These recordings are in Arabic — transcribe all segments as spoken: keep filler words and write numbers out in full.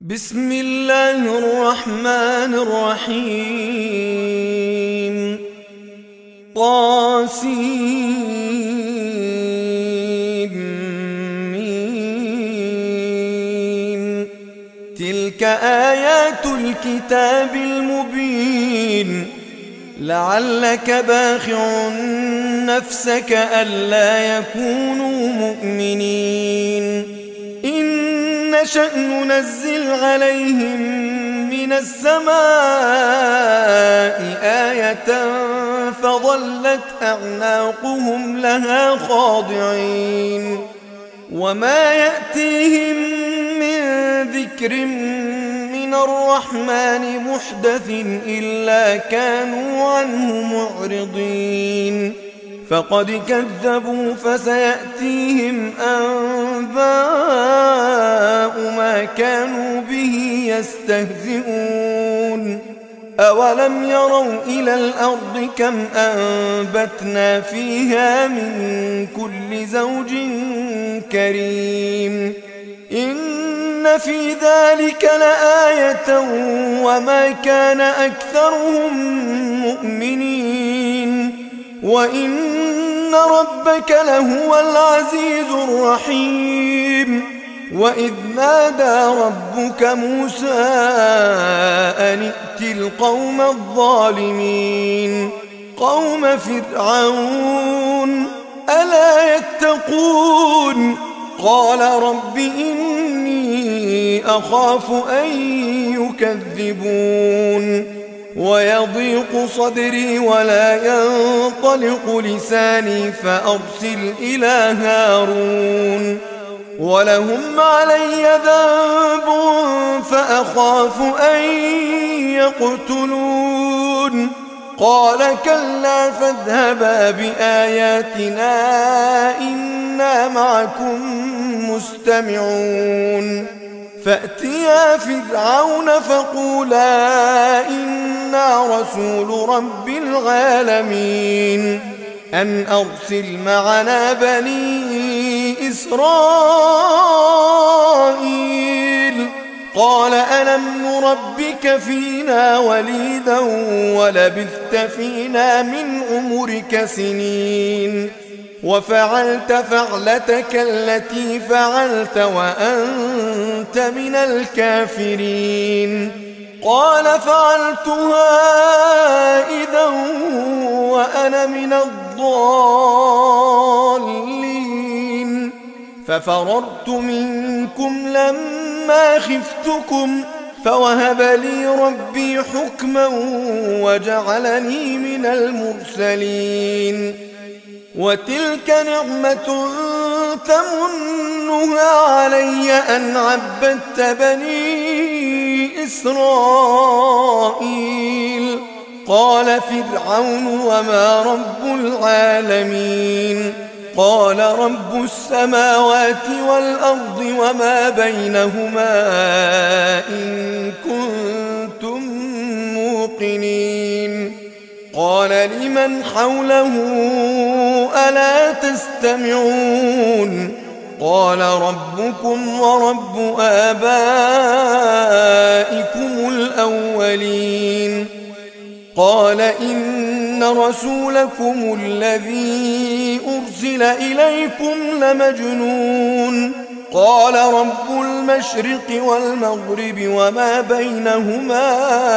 بسم الله الرحمن الرحيم. طاسيم. تلك آيات الكتاب المبين. لعلك باخع نفسك ألا يكونوا مؤمنين. إن نشأ ننزل عليهم من السماء آية فظلت أعناقهم لها خاضعين. وما يأتيهم من ذكر من الرحمن محدث إلا كانوا عنه معرضين. فقد كذبوا فسيأتيهم أنباء ما كانوا به يستهزئون. أولم يروا إلى الأرض كم أنبتنا فيها من كل زوج كريم. إن في ذلك لآية وما كان أكثرهم مؤمنين وإن ربك لهو العزيز الرحيم. وإذ نادى ربك موسى أن ائت القوم الظالمين قوم فرعون ألا يتقون. قال رب إني أخاف أن يكذبون ويضيق صدري ولا ينطلق لساني فأرسل إلى هارون ولهم علي ذنب فأخاف أن يقتلون. قال كلا فاذهبا بآياتنا إنا معكم مستمعون. فأتيا فرعون فقولا إنا رسول رب العالمين أن أرسل معنا بني إسرائيل. قال ألم نربك فينا وليدا ولبثت فينا من عمرك سنين وفعلت فعلتك التي فعلت وأنت من الكافرين. قال فعلتها إذا وأنا من الضالين. ففررت منكم لما خفتكم فوهب لي ربي حكما وجعلني من المرسلين. وتلك نعمة تمنها علي أن عبدت بني إسرائيل. قال فرعون وما رب العالمين. قال رب السماوات والأرض وما بينهما إن كنتم موقنين. قال لمن حوله ألا تستمعون. قال ربكم ورب آبائكم الأولين. قال إن رسولكم الذي أرسل إليكم لمجنون. قال رب المشرق والمغرب وما بينهما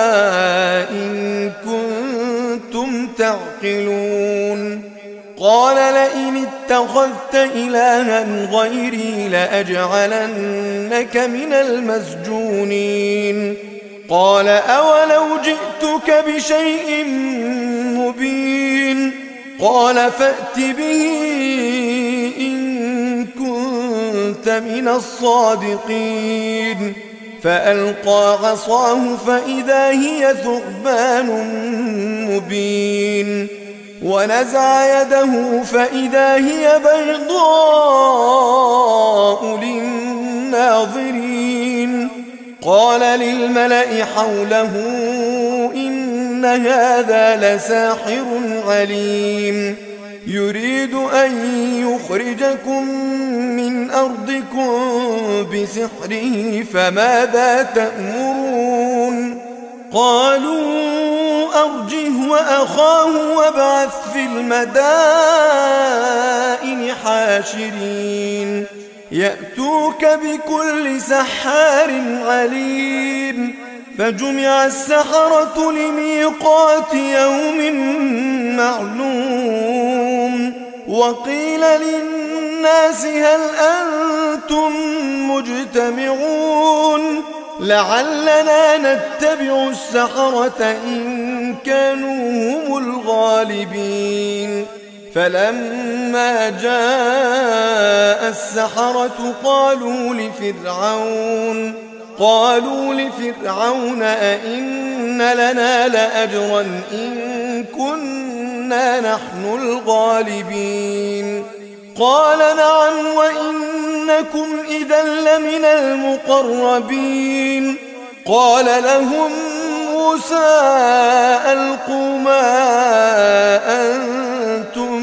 إن كنتم تعقلون. قال لئن اتخذت إلها غيري لأجعلنك من المسجونين. قال أولو جئتك بشيء مبين. قال فأت به إن كنت من الصادقين. فألقى عصاه فإذا هي ثعبان مبين. ونزع يده فإذا هي بيضاء للناظرين. قال للملأ حوله إن هذا لساحر عليم يريد أن يخرجكم من من أرضكم بسحره فماذا تأمرون قالوا أرجه وأخاه وابعث في المدائن حاشرين يأتوك بكل سحار عليم فجمع السحرة لميقات يوم معلوم وقيل للناس هل أنتم مجتمعون لعلنا نتبع السحرة إن كانوا هم الغالبين فلما جاء السحرة قالوا لفرعون قالوا لفرعون أئن لنا لأجرا إن كنا نحن الغالبين قال نعم وإنكم إذا لمن المقربين قال لهم موسى ألقوا ما أنتم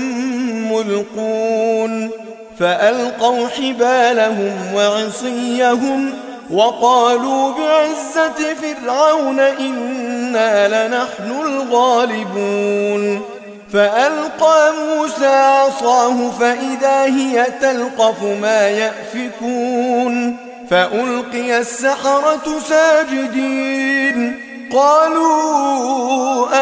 ملقون فألقوا حبالهم وعصيهم وقالوا بعزة فرعون إنا لنحن الغالبون فألقى موسى عصاه فإذا هي تلقف ما يأفكون فألقي السحرة ساجدين قالوا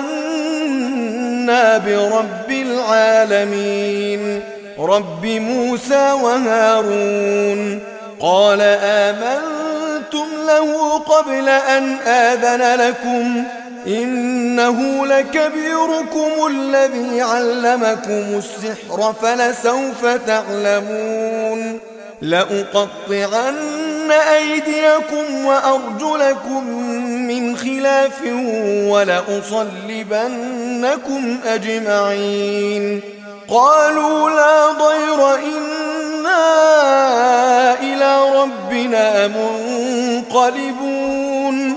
آمنا برب العالمين رب موسى وهارون قال آمنتم له قبل أن آذن لكم إنه لكبيركم الذي علمكم السحر فلسوف تعلمون لأقطعن أيديكم وأرجلكم من خلاف ولأصلبنكم أجمعين قالوا لا ضير إنا إلى ربنا منقلبون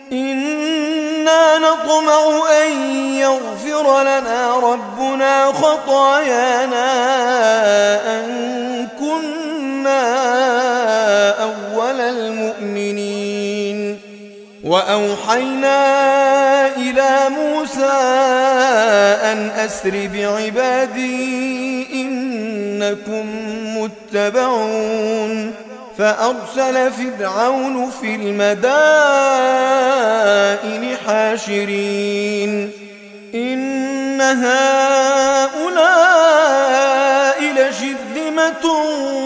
إنا نطمع أن يغفر لنا ربنا خطايانا أن كنا أول المؤمنين وأوحينا إلى موسى أن أسر بعبادي إنكم متبعون فأرسل فرعون في المدائن حاشرين إن هؤلاء لشرذمة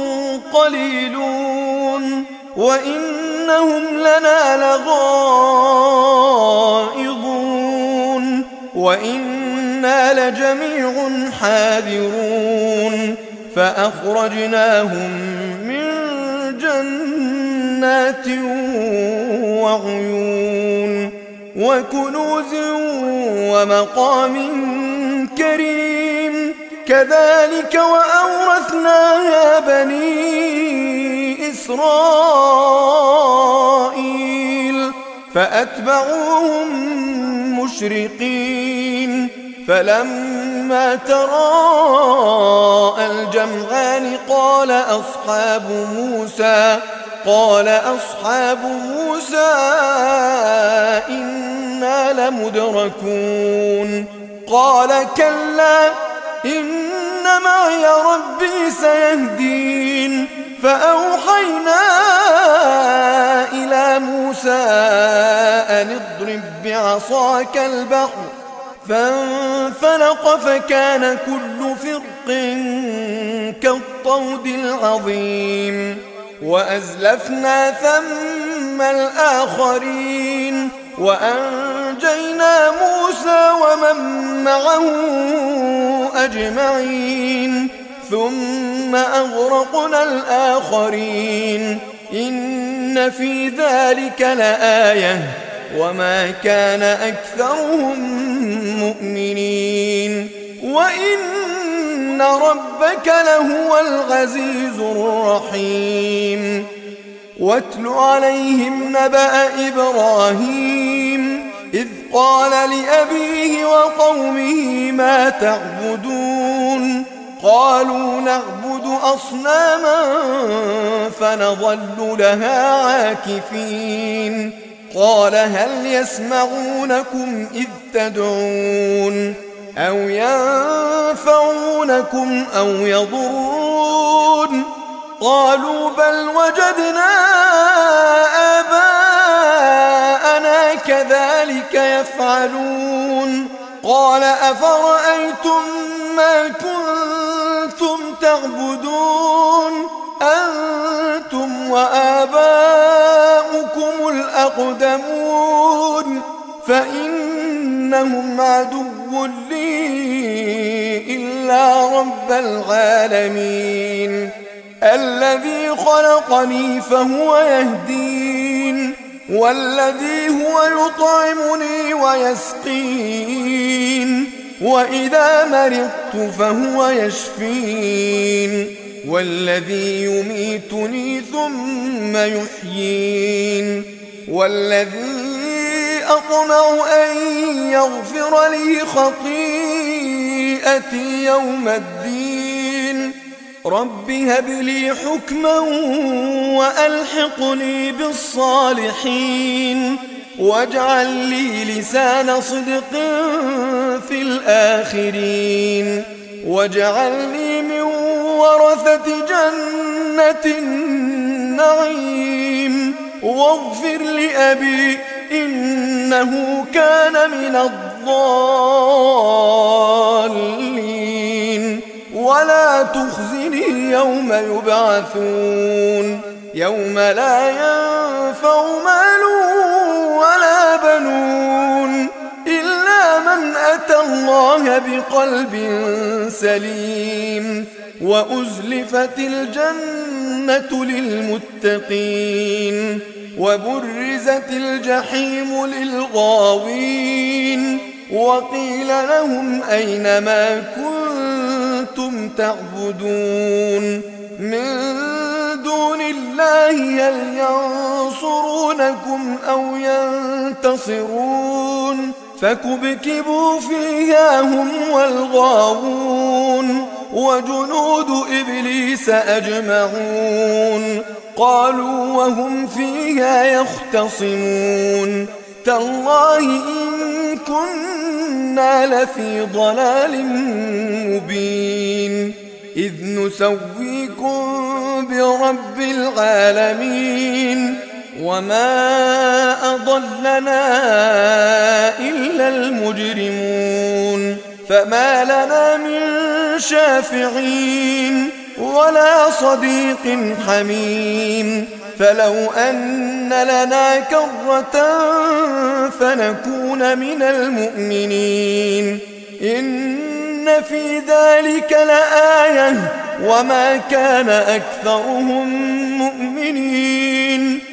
قليلون وإنهم لنا لغائظون وإنا لجميع حاذرون فأخرجناهم من جنات وعيون وكنوز ومقام كريم كذلك وأورثناها بني إسرائيل فأتبعوهم مشرقين فلما تراءى الجمعان قال أصحاب موسى قال أصحاب موسى إنا لمدركون قال كلا إن معي ربي سيهدين فأوحينا إلى موسى أن اضرب بعصاك البحر فانفلق فكان كل فرق كالطود العظيم وأزلفنا ثم الآخرين وأنجينا موسى ومن معه أجمعين ثم أغرقنا الآخرين إن في ذلك لآية وما كان أكثرهم مؤمنين وإن ربك لهو العزيز الرحيم واتل عليهم نبأ إبراهيم إذ قال لأبيه وقومه ما تعبدون قالوا نعبد أصناما فنظل لها عاكفين قال هل يسمعونكم إذ تدعون أو ينفعونكم أو يضرون قالوا بل وجدنا آباءنا كذلك يفعلون قال أفرأيتم ما كنتم تعبدون أنتم وآباؤكم الأقدمون فإنهم عدو لي إلا رب العالمين الذي خلقني فهو يهدين والذي هو يطعمني ويسقين وإذا مرضت فهو يشفين والذي يميتني ثم يحيين والذي أطمع أن يغفر لي خطيئتي يوم الدين رب هب لي حكما وألحقني بالصالحين واجعل لي لسان صدق في الآخرين واجعلني من ورثة جنة النعيم واغفر لأبي إنه كان من الضالين ولا تخزني يوم يبعثون يوم لا ينفع مال ولا بنون إلا من أتى الله بقلب سليم وأزلفت الجنة للمتقين وبرزت الجحيم للغاوين وقيل لهم أين ما كنتم تعبدون من دون الله هل ينصرونكم أو ينتصرون فكبكبوا فيها هم والغاوون وجنود إبليس أجمعون قالوا وهم فيها يختصمون تالله إن كنا لفي ضلال مبين إذ نسويكم برب العالمين وما أضلنا إلا المجرمون فما لنا من شافعين ولا صديق حميم فلو أن لنا كرة فنكون من المؤمنين إن في ذلك لآية وما كان أكثرهم مؤمنين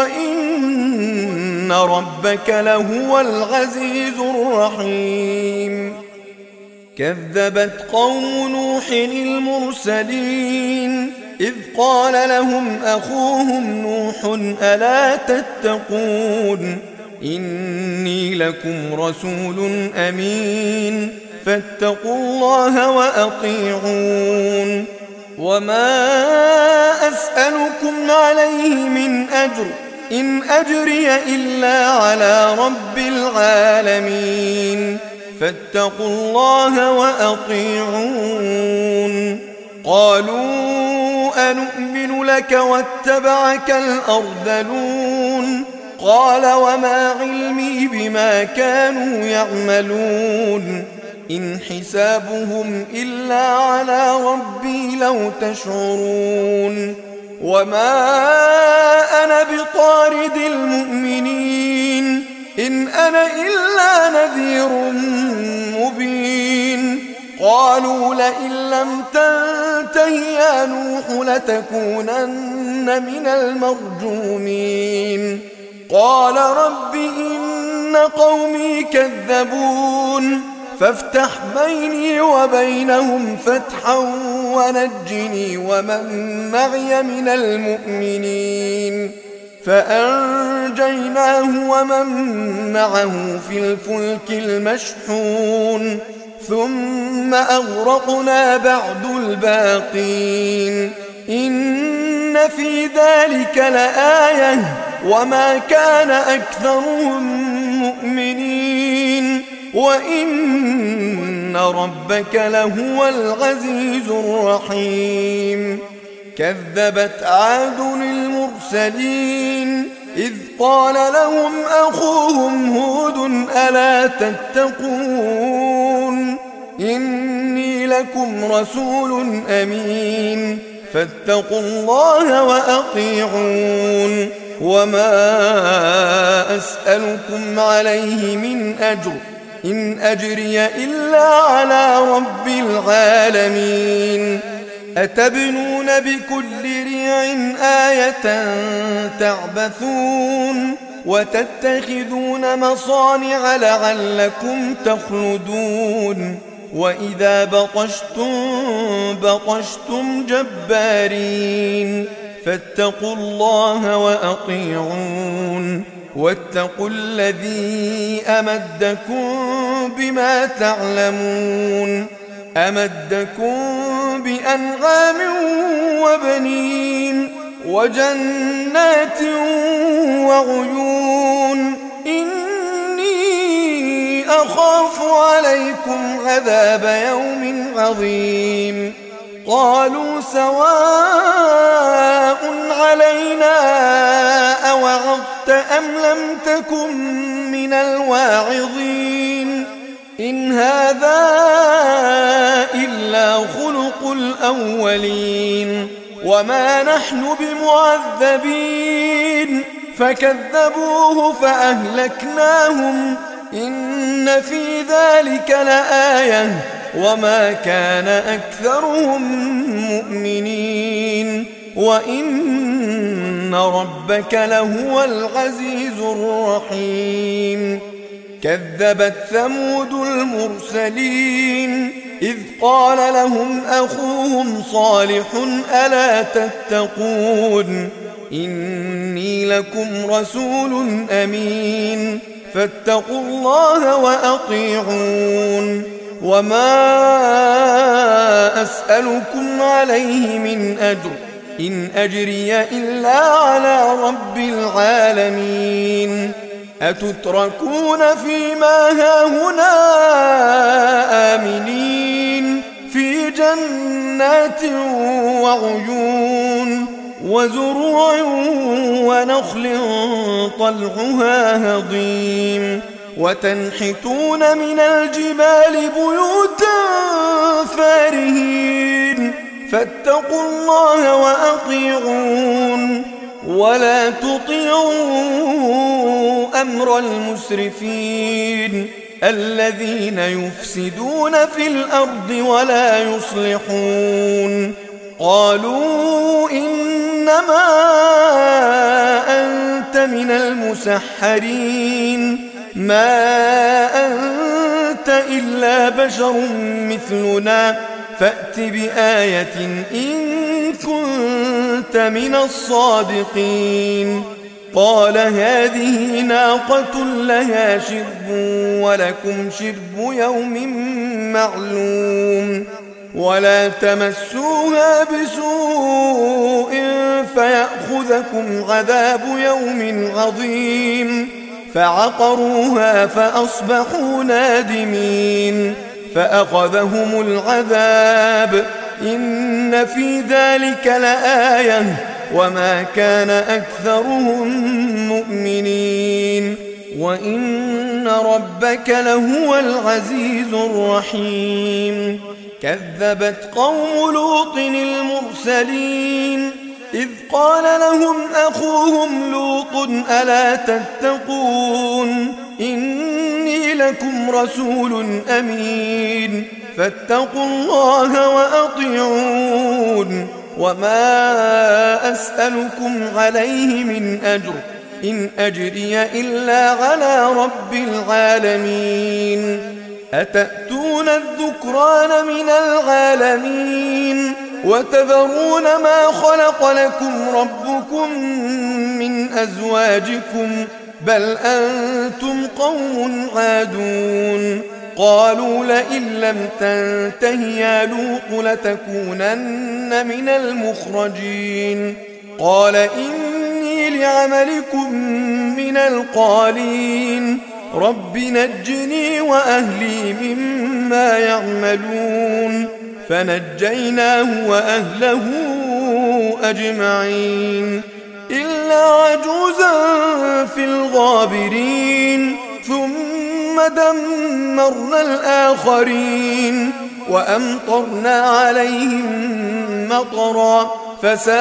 وإن ربك لهو العزيز الرحيم كذبت قوم نوح المرسلين إذ قال لهم أخوهم نوح ألا تتقون إني لكم رسول أمين فاتقوا الله وأطيعون وما أسألكم عليه من أجر إن أجري إلا على رب العالمين فاتقوا الله وأطيعون قالوا أنؤمن لك واتبعك الأرذلون قال وما علمي بما كانوا يعملون إن حسابهم إلا على ربي لو تشعرون وما أنا بطارد المؤمنين إن أنا إلا نذير مبين قالوا لئن لم تنته يا نوح لتكونن من المرجومين قال رب إن قومي كذبون فافتح بيني وبينهم فتحا ونجني ومن معي من المؤمنين فأنجيناه ومن معه في الفلك المشحون ثم أغرقنا بعد الباقين إن في ذلك لآية وما كان أكثرهم مؤمنين وإن ربك لهو العزيز الرحيم كذبت عاد المرسلين إذ قال لهم أخوهم هود ألا تتقون إني لكم رسول أمين فاتقوا الله وأطيعون وما أسألكم عليه من أجر إن أجري إلا على رب العالمين أتبنون بكل ريع آية تعبثون وتتخذون مصانع لعلكم تخلدون وإذا بطشتم بطشتم جبارين فاتقوا الله وأطيعون واتقوا الذي أمدكم بما تعلمون أمدكم بأنعام وبنين وجنات وعيون إني أخاف عليكم عذاب يوم عظيم قالوا سواء علينا أوعظت أم لم تكن من الواعظين إن هذا إلا خلق الأولين وما نحن بمعذبين فكذبوه فأهلكناهم إن في ذلك لآية وما كان أكثرهم مؤمنين وإن ربك لهو العزيز الرحيم كذبت ثمود المرسلين إذ قال لهم أخوهم صالح ألا تتقون إني لكم رسول أمين فاتقوا الله وأطيعون وما أسألكم عليه من أجر إن أجري إلا على رب العالمين أتتركون فيما هاهنا آمنين في جنات وعيون وزروع ونخل طلعها هضيم وتنحتون من الجبال بيوتا فارهين فاتقوا الله وأطيعون ولا تطيعوا أمر المسرفين الذين يفسدون في الأرض ولا يصلحون قالوا إنما أنت من المسحرين ما أنت إلا بشر مثلنا فأت بآية إن كنت من الصادقين قال هذه ناقة لها شرب ولكم شرب يوم معلوم ولا تمسوها بسوء فيأخذكم عذاب يوم عظيم فعقروها فأصبحوا نادمين فأخذهم العذاب إن في ذلك لآية وما كان أكثرهم مؤمنين وإن ربك لهو العزيز الرحيم كذبت قوم لوط المرسلين إذ قال لهم أخوهم لوط ألا تتقون إني لكم رسول أمين فاتقوا الله وأطيعون وما أسألكم عليه من أجر إن أجري إلا على رب العالمين أتأتون الذكران من العالمين وتذرون ما خلق لكم ربكم من أزواجكم بل أنتم قوم عادون. قالوا لئن لم تنته يا لوط لتكونن من المخرجين. قال إني لعملكم من القالين رب نجني وأهلي مما يعملون. فنجيناه وأهله أجمعين إلا عجوزا في الغابرين ثم دمرنا الآخرين وأمطرنا عليهم مطرا فساء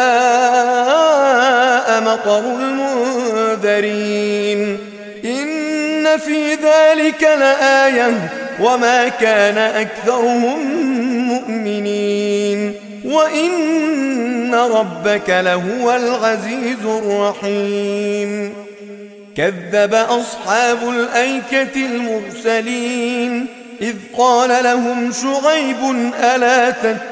مطر المنذرين. إن في ذلك لآية وما كان أكثرهم مؤمنين وإن ربك لهو العزيز الرحيم. كذب أصحاب الأيكة المرسلين إذ قال لهم شعيب ألا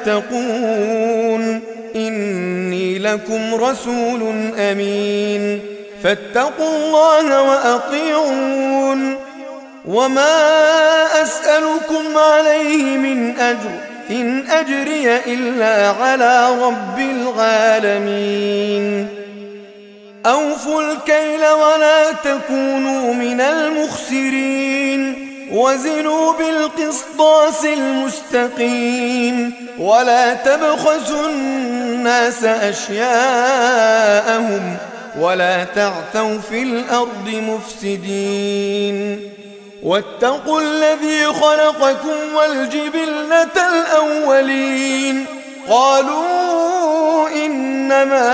تتقون إني لكم رسول أمين فاتقوا الله وأطيعون وما أسألكم عليه من أجر إن أجري إلا على رب العالمين. أوفوا الكيل ولا تكونوا من المخسرين وزنوا بالقسطاس المستقيم ولا تبخسوا الناس أشياءهم ولا تعثوا في الأرض مفسدين. واتقوا الذي خلقكم والجبلة الأولين قالوا إنما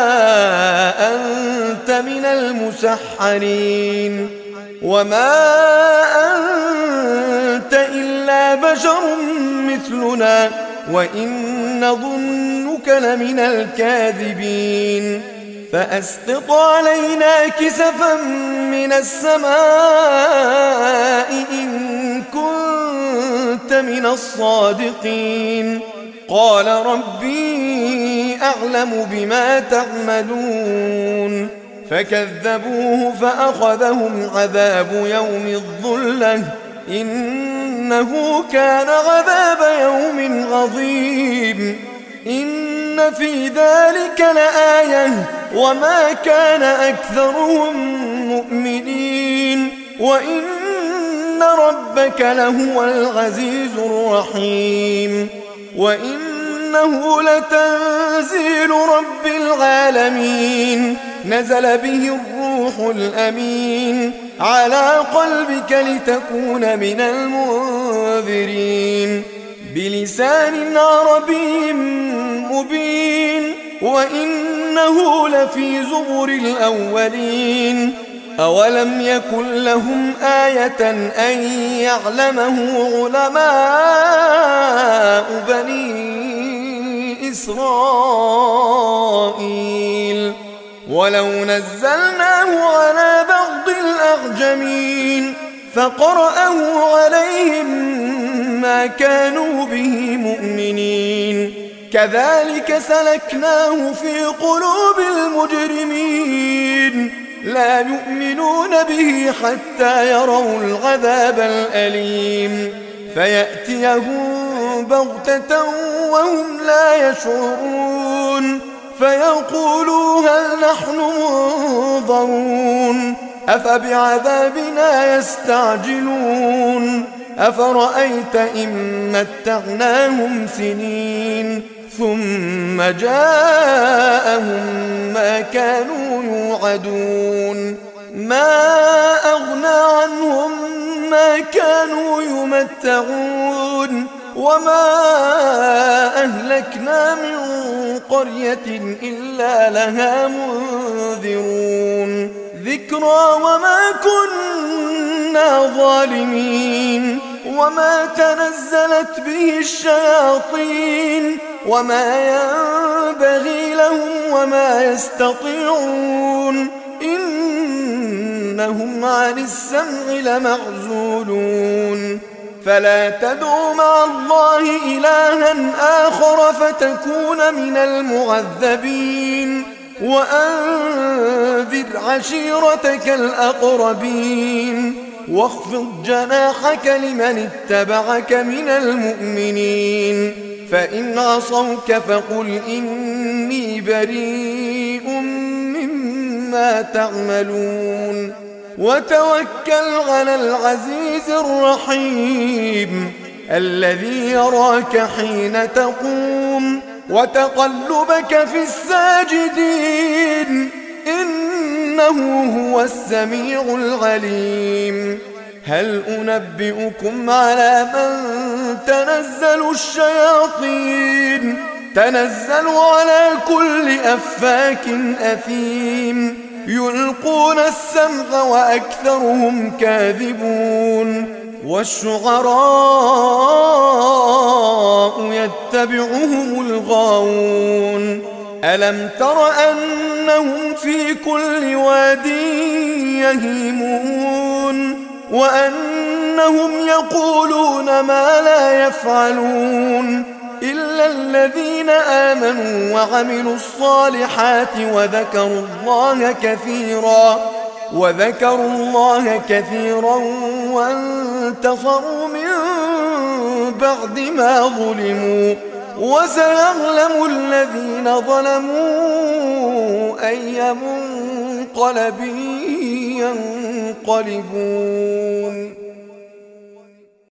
أنت من المسحرين وما أنت إلا بشر مثلنا وإن نظنك لمن الكاذبين. فأسقط علينا كسفا من السماء إن كنت من الصادقين. قال ربي أعلم بما تعملون. فكذبوه فأخذهم عذاب يوم الظلة إنه كان عذاب يوم عظيم. إن في ذلك لآية وما كان أكثرهم مؤمنين وإن ربك لهو العزيز الرحيم. وإنه لتنزيل رب العالمين نزل به الروح الأمين على قلبك لتكون من المنذرين بلسان عربي مبين وإنه لفي زبر الأولين. أولم يكن لهم آية أن يعلمه علماء بني إسرائيل ولو نزلناه على بعض الأعجمين فقرأه عليهم ما كانوا به مؤمنين. كذلك سلكناه في قلوب المجرمين لا يؤمنون به حتى يروا العذاب الأليم فيأتيهم بغتة وهم لا يشعرون فيقولوا هل نحن منظرون أفبعذابنا يستعجلون أفرأيت إن متعناهم سنين ثم جاءهم ما كانوا يوعدون ما أغنى عنهم ما كانوا يمتعون وما أهلكنا من قرية إلا لها منذرون ذكرى وما كنا ظالمين وما تنزلت به الشياطين وما ينبغي لهم وما يستطيعون إنهم عن السمع لمعزولون فلا تدع مع الله إلها آخر فتكون من المعذبين وأنذر عشيرتك الأقربين واخفض جناحك لمن اتبعك من المؤمنين فإن عصوك فقل إني بريء مما تعملون وتوكل على العزيز الرحيم الذي يراك حين تقوم وتقلبك في الساجدين إنه هو السميع العليم هل أنبئكم على من تنزل الشياطين تنزل على كل أفاك أثيم يلقون السمع وأكثرهم كاذبون والشعراء يتبعهم الغاوون ألم تر أنهم في كل واد يهيمون وأنهم يقولون ما لا يفعلون إلا الذين آمنوا وعملوا الصالحات وذكروا الله كثيرا وذكروا الله كثيرا وانتصروا من بعد ما ظلموا وسيعلم الذين ظلموا أي منقلب ينقلبون.